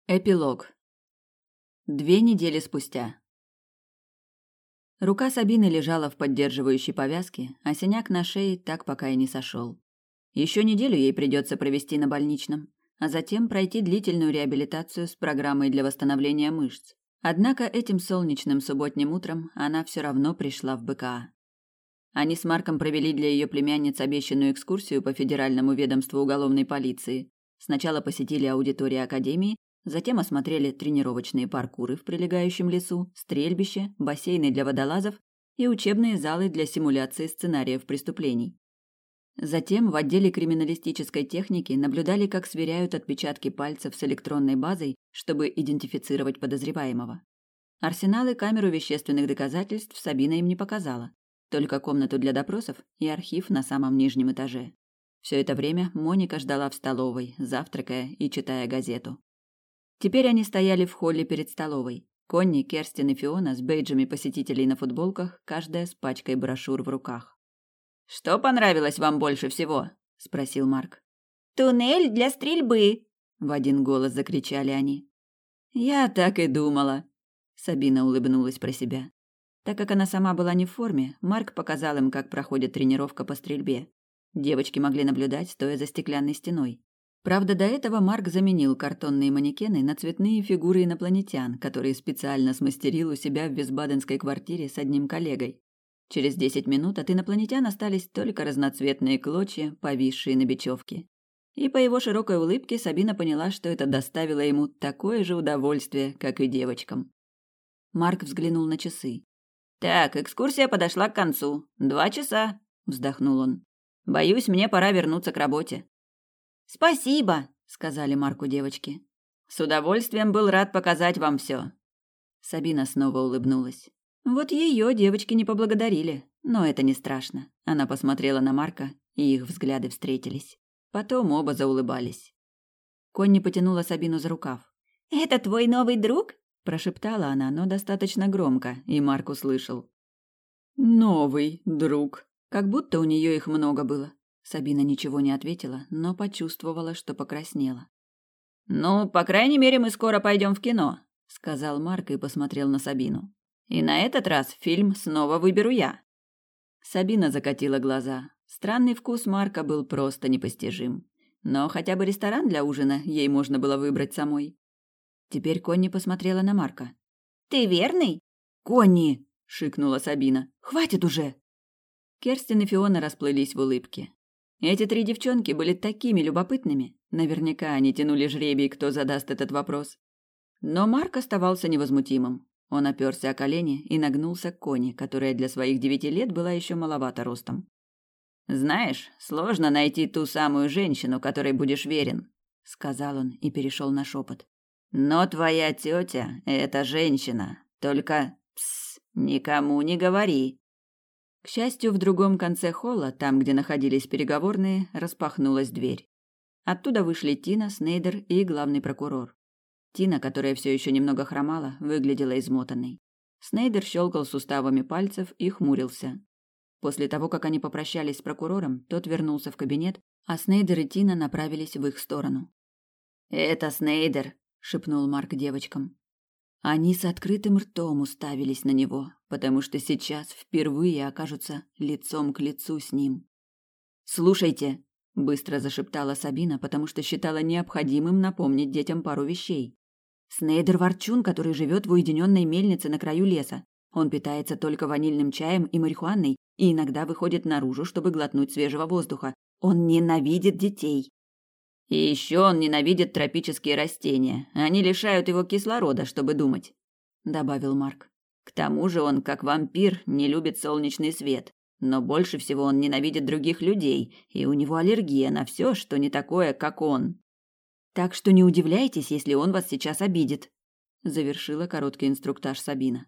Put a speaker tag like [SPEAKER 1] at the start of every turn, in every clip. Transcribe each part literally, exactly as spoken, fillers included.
[SPEAKER 1] Эпилог. Две недели спустя. Рука Сабины лежала в поддерживающей повязке, а синяк на шее так пока и не сошел. Еще неделю ей придется провести на больничном, а затем пройти длительную реабилитацию с программой для восстановления мышц. Однако этим солнечным субботним утром она все равно пришла в бэ ка а. Они с Марком провели для ее племянниц обещанную экскурсию по Федеральному ведомству уголовной полиции. Сначала посетили аудиторию академии, затем осмотрели тренировочные паркуры в прилегающем лесу, стрельбище, бассейны для водолазов и учебные залы для симуляции сценариев преступлений. Затем в отделе криминалистической техники наблюдали, как сверяют отпечатки пальцев с электронной базой, чтобы идентифицировать подозреваемого. Арсенал и камеру вещественных доказательств Сабина им не показала, только комнату для допросов и архив на самом нижнем этаже. Все это время Моника ждала в столовой, завтракая и читая газету. Теперь они стояли в холле перед столовой. Конни, Керстин и Фиона с бейджами посетителей на футболках, каждая с пачкой брошюр в руках. «Что понравилось вам больше всего?» – спросил Марк.
[SPEAKER 2] «Туннель для стрельбы!» –
[SPEAKER 1] в один голос закричали они. «Я так и думала!» – Сабина улыбнулась про себя. Так как она сама была не в форме, Марк показал им, как проходит тренировка по стрельбе. Девочки могли наблюдать, стоя за стеклянной стеной. Правда, до этого Марк заменил картонные манекены на цветные фигуры инопланетян, которые специально смастерил у себя в висбаденской квартире с одним коллегой. Через десять минут от инопланетян остались только разноцветные клочья, повисшие на бечевке. И по его широкой улыбке Сабина поняла, что это доставило ему такое же удовольствие, как и девочкам. Марк взглянул на часы. «Так, экскурсия подошла к концу. Два часа», – вздохнул он. «Боюсь, мне пора вернуться к работе».
[SPEAKER 2] «Спасибо», — сказали
[SPEAKER 1] Марку девочки. «С удовольствием был рад показать вам все». Сабина снова улыбнулась. Вот ее девочки не поблагодарили, но это не страшно. Она посмотрела на Марка, и их взгляды встретились. Потом оба заулыбались. Конни потянула Сабину за рукав.
[SPEAKER 2] «Это твой новый друг?»
[SPEAKER 1] – прошептала она, но достаточно громко, и Марк услышал. «Новый друг». Как будто у нее их много было. Сабина ничего не ответила, но почувствовала, что покраснела. «Ну, по крайней мере, мы скоро пойдем в кино», — сказал Марк и посмотрел на Сабину. «И на этот раз фильм снова выберу я». Сабина закатила глаза. Странный вкус Марка был просто непостижим. Но хотя бы ресторан для ужина ей можно было выбрать самой. Теперь Конни посмотрела на Марка.
[SPEAKER 2] «Ты верный?»
[SPEAKER 1] «Конни!» — шикнула Сабина. «Хватит уже!» Керстин и Фиона расплылись в улыбке. Эти три девчонки были такими любопытными. Наверняка они тянули жребий, кто задаст этот вопрос. Но Марк оставался невозмутимым. Он оперся о колени и нагнулся к Конни, которая для своих девяти лет была еще маловато ростом. «Знаешь, сложно найти ту самую женщину, которой будешь верен», — сказал он и перешел на шепот. «Но твоя тетя — это женщина. Только, пс, никому не говори». К счастью, в другом конце холла, там, где находились переговорные, распахнулась дверь. Оттуда вышли Тина, Снейдер и главный прокурор. Тина, которая все еще немного хромала, выглядела измотанной. Снейдер щелкал суставами пальцев и хмурился. После того, как они попрощались с прокурором, тот вернулся в кабинет, а Снейдер и Тина направились в их сторону. «Это Снейдер», — шепнул Марк девочкам. Они с открытым ртом уставились на него, потому что сейчас впервые окажутся лицом к лицу с ним. «Слушайте», – быстро зашептала Сабина, потому что считала необходимым напомнить детям пару вещей. «Снейдер ворчун, который живет в уединенной мельнице на краю леса. Он питается только ванильным чаем и марихуаной и иногда выходит наружу, чтобы глотнуть свежего воздуха. Он ненавидит детей. И еще он ненавидит тропические растения. Они лишают его кислорода, чтобы думать», – добавил Марк. «К тому же он, как вампир, не любит солнечный свет. Но больше всего он ненавидит других людей, и у него аллергия на все, что не такое, как он. Так что не удивляйтесь, если он вас сейчас обидит», – завершила короткий инструктаж Сабина.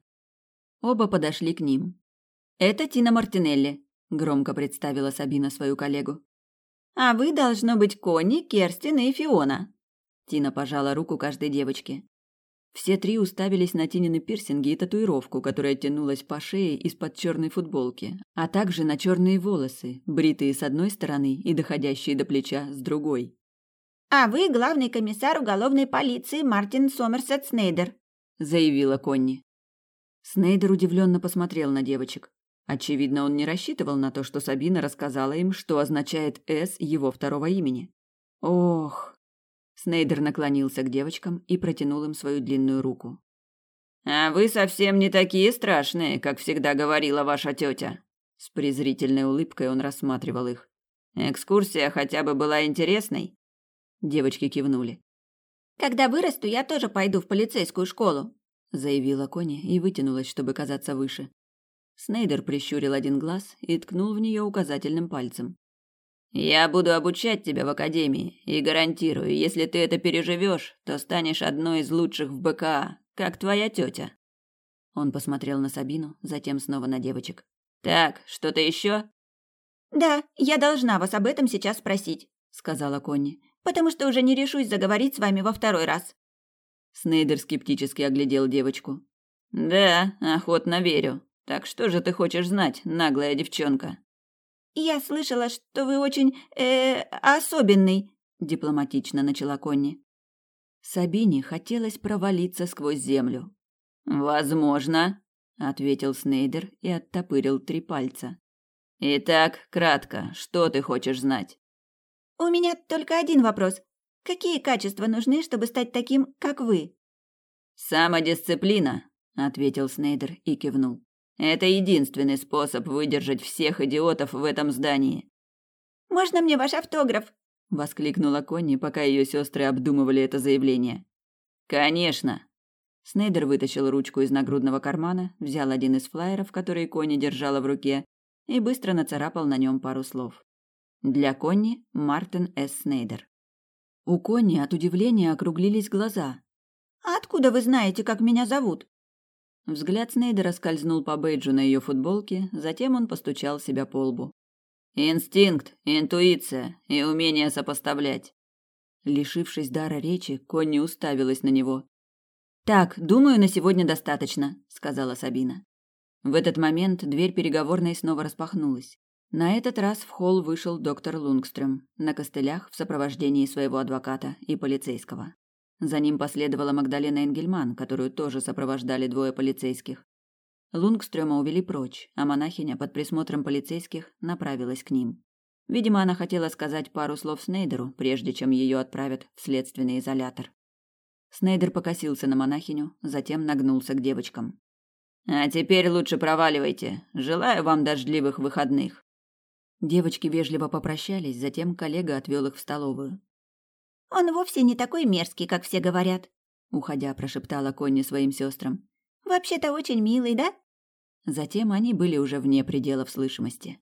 [SPEAKER 1] Оба подошли к ним. «Это Тина Мартинелли», – громко представила Сабина свою коллегу.
[SPEAKER 2] «А вы, должно быть, Конни, Керстин и Фиона».
[SPEAKER 1] Тина пожала руку каждой девочке. Все три уставились на Тинины пирсинги и татуировку, которая тянулась по шее из-под черной футболки, а также на черные волосы, бритые с одной стороны и доходящие до плеча с другой.
[SPEAKER 2] «А вы главный комиссар уголовной полиции Мартин Сомерсет Снейдер», —
[SPEAKER 1] заявила Конни. Снейдер удивленно посмотрел на девочек. Очевидно, он не рассчитывал на то, что Сабина рассказала им, что означает «С» его второго имени. Ох! Снейдер наклонился к девочкам и протянул им свою длинную руку. «А вы совсем не такие страшные, как всегда говорила ваша тетя». С презрительной улыбкой он рассматривал их. «Экскурсия хотя бы была интересной?» Девочки кивнули.
[SPEAKER 2] «Когда вырасту, я тоже пойду в полицейскую школу», —
[SPEAKER 1] заявила Конни и вытянулась, чтобы казаться выше. Снейдер прищурил один глаз и ткнул в нее указательным пальцем. «Я буду обучать тебя в академии и гарантирую, если ты это переживешь, то станешь одной из лучших в БКА, как твоя тетя». Он посмотрел на Сабину, затем снова на девочек. «Так, что-то еще?»
[SPEAKER 2] «Да, я должна вас об этом сейчас спросить», — сказала Конни, «потому что уже не решусь заговорить с вами во второй раз».
[SPEAKER 1] Снейдер скептически оглядел девочку. «Да, охотно верю. Так что же ты хочешь знать, наглая девчонка?»
[SPEAKER 2] «Я слышала, что вы очень... э особенный», — дипломатично начала Конни.
[SPEAKER 1] Сабине хотелось провалиться сквозь землю. «Возможно», — ответил Снейдер и оттопырил три пальца. «Итак, кратко, что ты хочешь знать?»
[SPEAKER 2] «У меня только один вопрос. Какие качества нужны, чтобы стать таким, как вы?»
[SPEAKER 1] «Самодисциплина», — ответил Снейдер и кивнул. «Это единственный способ выдержать всех идиотов в этом здании».
[SPEAKER 2] «Можно мне ваш автограф?»
[SPEAKER 1] — воскликнула Конни, пока ее сестры обдумывали это заявление. «Конечно». Снейдер вытащил ручку из нагрудного кармана, взял один из флаеров, который Конни держала в руке, и быстро нацарапал на нем пару слов. Для Конни Мартин С. Снейдер. У Конни от удивления округлились глаза.
[SPEAKER 2] «А откуда вы знаете, как меня зовут?»
[SPEAKER 1] Взгляд Снейдера скользнул по бейджу на ее футболке, затем он постучал себя по лбу. «Инстинкт, интуиция и умение сопоставлять». Лишившись дара речи, Конни уставилась на него. «Так, думаю, на сегодня достаточно», — сказала Сабина. В этот момент дверь переговорной снова распахнулась. На этот раз в холл вышел доктор Лунгстрём на костылях в сопровождении своего адвоката и полицейского. За ним последовала Магдалена Энгельман, которую тоже сопровождали двое полицейских. Лунгстрёма увели прочь, а монахиня под присмотром полицейских направилась к ним. Видимо, она хотела сказать пару слов Снейдеру, прежде чем ее отправят в следственный изолятор. Снейдер покосился на монахиню, затем нагнулся к девочкам. «А теперь лучше проваливайте. Желаю вам дождливых выходных». Девочки вежливо попрощались, затем коллега отвел их в столовую.
[SPEAKER 2] «Он вовсе не такой мерзкий, как все говорят»,
[SPEAKER 1] — уходя, прошептала Конни своим сестрам.
[SPEAKER 2] «Вообще-то очень милый, да?»
[SPEAKER 1] Затем они были уже вне пределов слышимости.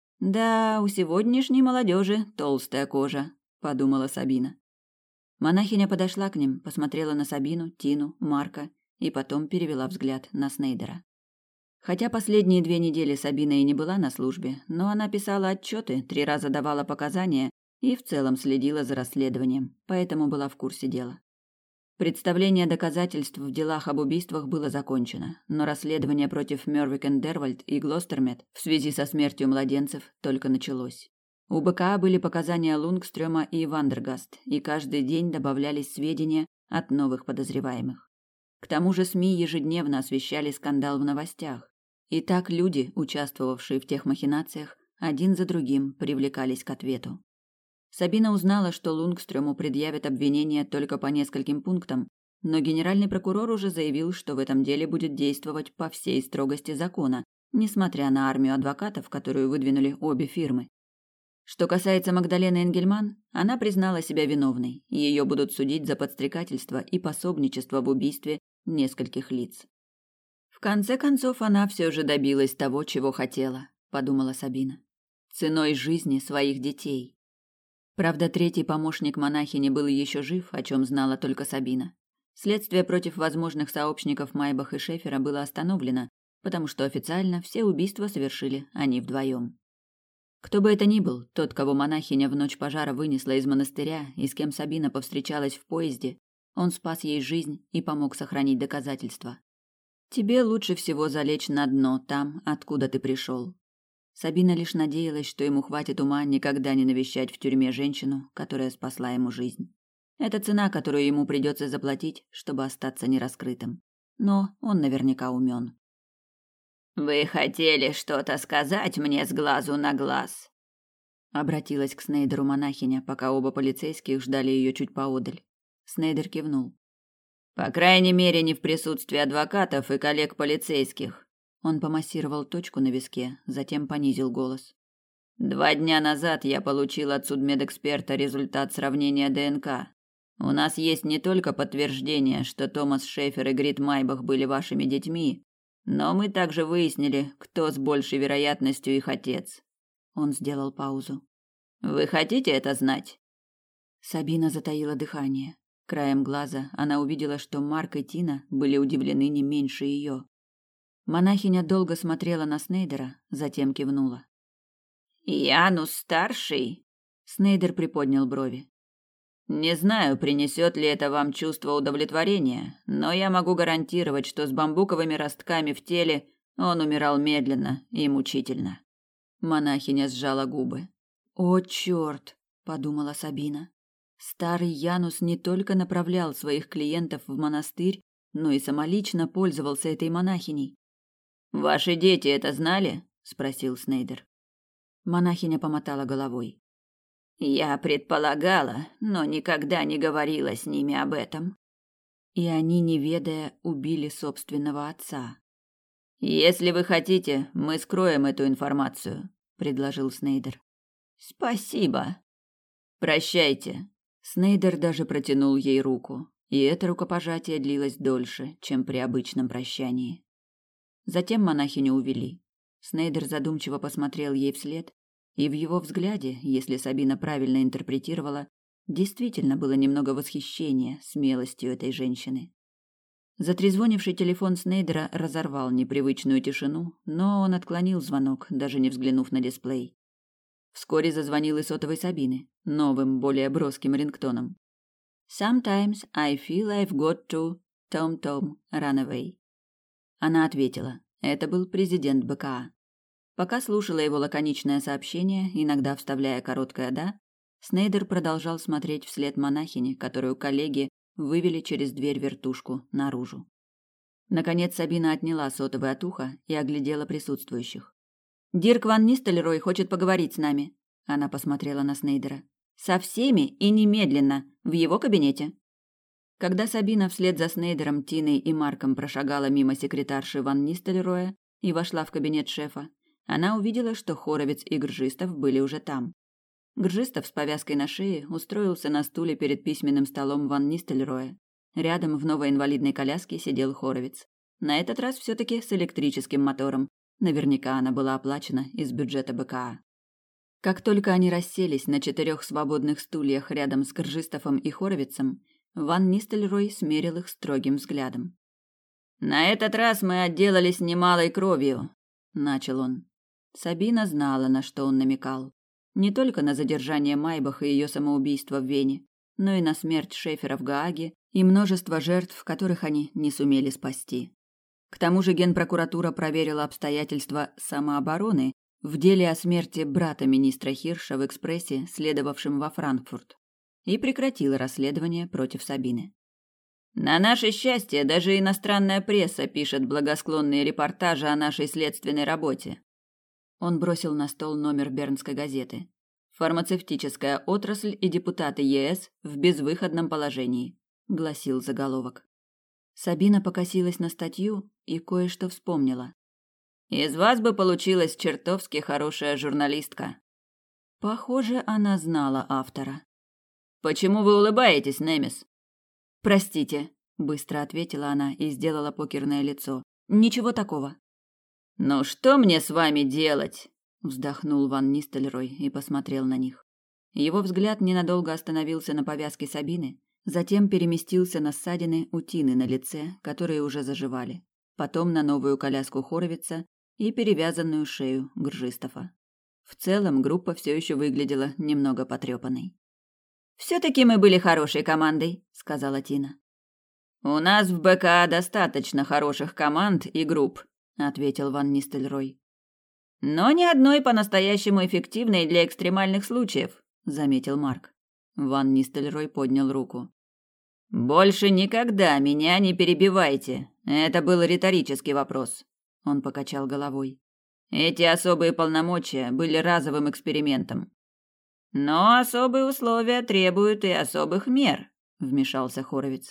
[SPEAKER 1] «Да, у сегодняшней молодежи толстая кожа», — подумала Сабина. Монахиня подошла к ним, посмотрела на Сабину, Тину, Марка и потом перевела взгляд на Снейдера. Хотя последние две недели Сабина и не была на службе, но она писала отчеты, три раза давала показания и в целом следила за расследованием, поэтому была в курсе дела. Представление доказательств в делах об убийствах было закончено, но расследование против Мёрвик Дервальд и Глостермет в связи со смертью младенцев только началось. У БКА были показания Лунгстрёма и Вандергаст, и каждый день добавлялись сведения от новых подозреваемых. К тому же СМИ ежедневно освещали скандал в новостях, и так люди, участвовавшие в тех махинациях, один за другим привлекались к ответу. Сабина узнала, что Лунгстрёму предъявят обвинения только по нескольким пунктам, но генеральный прокурор уже заявил, что в этом деле будет действовать по всей строгости закона, несмотря на армию адвокатов, которую выдвинули обе фирмы. Что касается Магдалены Энгельман, она признала себя виновной, и ее будут судить за подстрекательство и пособничество в убийстве нескольких лиц. В конце концов, она все же добилась того, чего хотела, подумала Сабина. Ценой жизни своих детей. Правда, третий помощник монахини был еще жив, о чем знала только Сабина. Следствие против возможных сообщников Майбах и Шефера было остановлено, потому что официально все убийства совершили они вдвоем. Кто бы это ни был, тот, кого монахиня в ночь пожара вынесла из монастыря и с кем Сабина повстречалась в поезде, он спас ей жизнь и помог сохранить доказательства. Тебе лучше всего залечь на дно там, откуда ты пришел. Сабина лишь надеялась, что ему хватит ума никогда не навещать в тюрьме женщину, которая спасла ему жизнь. Это цена, которую ему придется заплатить, чтобы остаться нераскрытым. Но он наверняка умен.
[SPEAKER 2] «Вы хотели что-то сказать мне с глазу на глаз?»
[SPEAKER 1] Обратилась к Снейдеру монахиня, пока оба полицейских ждали ее чуть поодаль. Снейдер кивнул.
[SPEAKER 2] «По крайней мере, не в присутствии адвокатов и коллег полицейских».
[SPEAKER 1] Он помассировал точку на виске, затем понизил голос.
[SPEAKER 2] «Два дня назад я получил от судмедэксперта результат сравнения ДНК. У нас есть не только подтверждение, что Томас Шефер и Грит Майбах были вашими детьми, но мы также выяснили, кто с большей вероятностью их отец».
[SPEAKER 1] Он сделал паузу.
[SPEAKER 2] «Вы хотите это знать?»
[SPEAKER 1] Сабина затаила дыхание. Краем глаза она увидела, что Марк и Тина были удивлены не меньше ее. Монахиня долго смотрела на Снейдера, затем кивнула.
[SPEAKER 2] «Янус старший?»
[SPEAKER 1] Снейдер приподнял брови.
[SPEAKER 2] «Не знаю, принесет ли это вам чувство удовлетворения, но я могу гарантировать, что с бамбуковыми ростками в теле он умирал медленно и мучительно».
[SPEAKER 1] Монахиня сжала губы. «О, черт!» – подумала Сабина. Старый Янус не только направлял своих клиентов в монастырь, но и самолично пользовался этой монахиней.
[SPEAKER 2] «Ваши дети это знали?» – спросил Снейдер.
[SPEAKER 1] Монахиня помотала головой.
[SPEAKER 2] «Я предполагала, но никогда не говорила с ними об этом».
[SPEAKER 1] И они, не ведая, убили собственного отца.
[SPEAKER 2] «Если вы хотите, мы скроем эту информацию», – предложил Снейдер. «Спасибо. Прощайте».
[SPEAKER 1] Снейдер даже протянул ей руку, и это рукопожатие длилось дольше, чем при обычном прощании. Затем монахиню увели. Снейдер задумчиво посмотрел ей вслед, и в его взгляде, если Сабина правильно интерпретировала, действительно было немного восхищения смелостью этой женщины. Затрезвонивший телефон Снейдера разорвал непривычную тишину, но он отклонил звонок, даже не взглянув на дисплей. Вскоре зазвонил и сотовый Сабины, новым, более броским рингтоном. «Sometimes I feel I've got to Tom-Tom run away». Она ответила. Это был президент БКА. Пока слушала его лаконичное сообщение, иногда вставляя короткое «да», Снейдер продолжал смотреть вслед монахини, которую коллеги вывели через дверь вертушку наружу. Наконец Сабина отняла сотовый от уха и оглядела присутствующих. «Дирк ван Нистельрой хочет поговорить с нами», — она посмотрела на Снейдера. «Со всеми и немедленно, в его кабинете». Когда Сабина вслед за Снейдером, Тиной и Марком прошагала мимо секретарши ван Нистельроя и вошла в кабинет шефа, она увидела, что Хоровиц и Гржистов были уже там. Гржистов с повязкой на шее устроился на стуле перед письменным столом ван Нистельроя. Рядом в новой инвалидной коляске сидел Хоровиц. На этот раз все-таки с электрическим мотором. Наверняка она была оплачена из бюджета БКА. Как только они расселись на четырех свободных стульях рядом с Гржистовым и Хоровицем, ван Нистельрой смерил их строгим взглядом.
[SPEAKER 2] «На этот раз мы отделались немалой кровью», — начал он.
[SPEAKER 1] Сабина знала, на что он намекал. Не только на задержание Майбах и ее самоубийство в Вене, но и на смерть Шефера в Гааге и множество жертв, которых они не сумели спасти. К тому же Генпрокуратура проверила обстоятельства самообороны в деле о смерти брата министра Хирша в экспрессе, следовавшем во Франкфурт, и прекратила расследование против Сабины.
[SPEAKER 2] «На наше счастье, даже иностранная пресса пишет благосклонные репортажи о нашей следственной работе».
[SPEAKER 1] Он бросил на стол номер бернской газеты. «Фармацевтическая отрасль и депутаты ЕС в безвыходном положении», — гласил заголовок. Сабина покосилась на статью и кое-что вспомнила.
[SPEAKER 2] «Из вас бы получилась чертовски хорошая журналистка».
[SPEAKER 1] Похоже, она знала автора.
[SPEAKER 2] «Почему вы улыбаетесь, Немис?»
[SPEAKER 1] «Простите», — быстро ответила она и сделала покерное лицо. «Ничего такого».
[SPEAKER 2] «Ну что мне с вами делать?»
[SPEAKER 1] — вздохнул ван Нистельрой и посмотрел на них. Его взгляд ненадолго остановился на повязке Сабины, затем переместился на ссадины у Тины на лице, которые уже заживали, потом на новую коляску Хоровица и перевязанную шею Гржистова. В целом группа все еще выглядела немного потрепанной.
[SPEAKER 2] «Все-таки мы были хорошей командой», — сказала Тина. «У нас в БКА достаточно хороших команд и групп», — ответил ван Нистельрой. Но ни одной по-настоящему эффективной для экстремальных случаев, заметил Марк.
[SPEAKER 1] Ван Нистельрой поднял руку.
[SPEAKER 2] Больше никогда меня не перебивайте. Это был риторический вопрос. Он покачал головой. Эти особые полномочия были разовым экспериментом. Но особые условия требуют и особых мер, вмешался Хоровиц.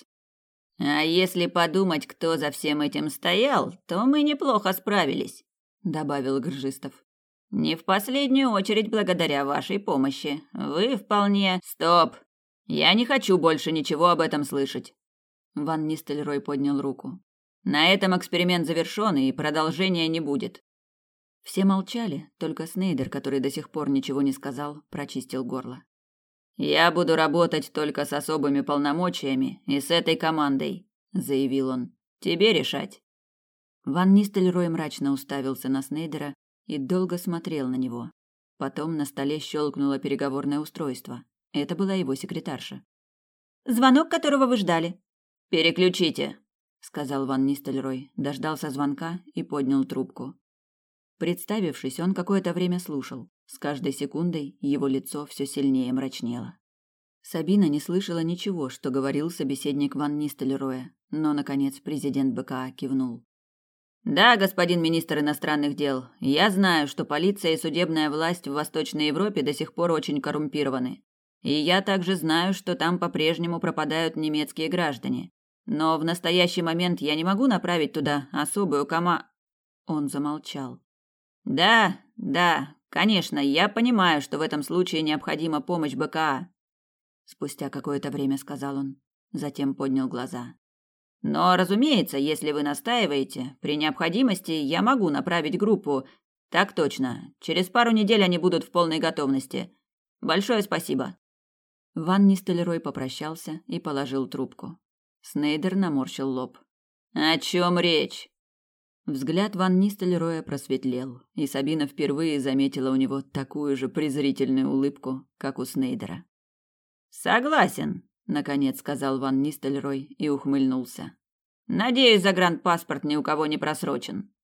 [SPEAKER 2] А если подумать, кто за всем этим стоял, то мы неплохо справились, добавил Гржистов. Не в последнюю очередь благодаря вашей помощи. Вы вполне... Стоп! Я не хочу больше ничего об этом слышать.
[SPEAKER 1] Ван Нистельрой поднял руку.
[SPEAKER 2] На этом эксперимент завершен, и продолжения не будет.
[SPEAKER 1] Все молчали, только Снейдер, который до сих пор ничего не сказал, прочистил горло.
[SPEAKER 2] «Я буду работать только с особыми полномочиями и с этой командой», — заявил он. «Тебе решать».
[SPEAKER 1] Ван Нистельрой мрачно уставился на Снейдера и долго смотрел на него. Потом на столе щелкнуло переговорное устройство. Это была его секретарша.
[SPEAKER 3] «Звонок, которого вы ждали».
[SPEAKER 2] «Переключите», —
[SPEAKER 1] сказал Ван Нистельрой, дождался звонка и поднял трубку. Представившись, он какое-то время слушал. С каждой секундой его лицо все сильнее мрачнело. Сабина не слышала ничего, что говорил собеседник Ван Нистельроя, но, наконец, президент БКА кивнул.
[SPEAKER 2] «Да, господин министр иностранных дел, я знаю, что полиция и судебная власть в Восточной Европе до сих пор очень коррумпированы. И я также знаю, что там по-прежнему пропадают немецкие граждане. Но в настоящий момент я не могу направить туда особую кома...»
[SPEAKER 1] Он замолчал.
[SPEAKER 2] Да, да, конечно, я понимаю, что в этом случае необходима помощь БКА.
[SPEAKER 1] Спустя какое-то время сказал он, затем поднял глаза.
[SPEAKER 2] Но, разумеется, если вы настаиваете, при необходимости я могу направить группу. Так точно. Через пару недель они будут в полной готовности. Большое спасибо.
[SPEAKER 1] Ван Нистельрой попрощался и положил трубку. Снейдер наморщил лоб.
[SPEAKER 2] О чем речь?
[SPEAKER 1] Взгляд Ван Нистельроя просветлел, и Сабина впервые заметила у него такую же презрительную улыбку, как у Снейдера.
[SPEAKER 2] «Согласен», — наконец сказал Ван Нистельрой и ухмыльнулся. «Надеюсь, загранпаспорт ни у кого не просрочен».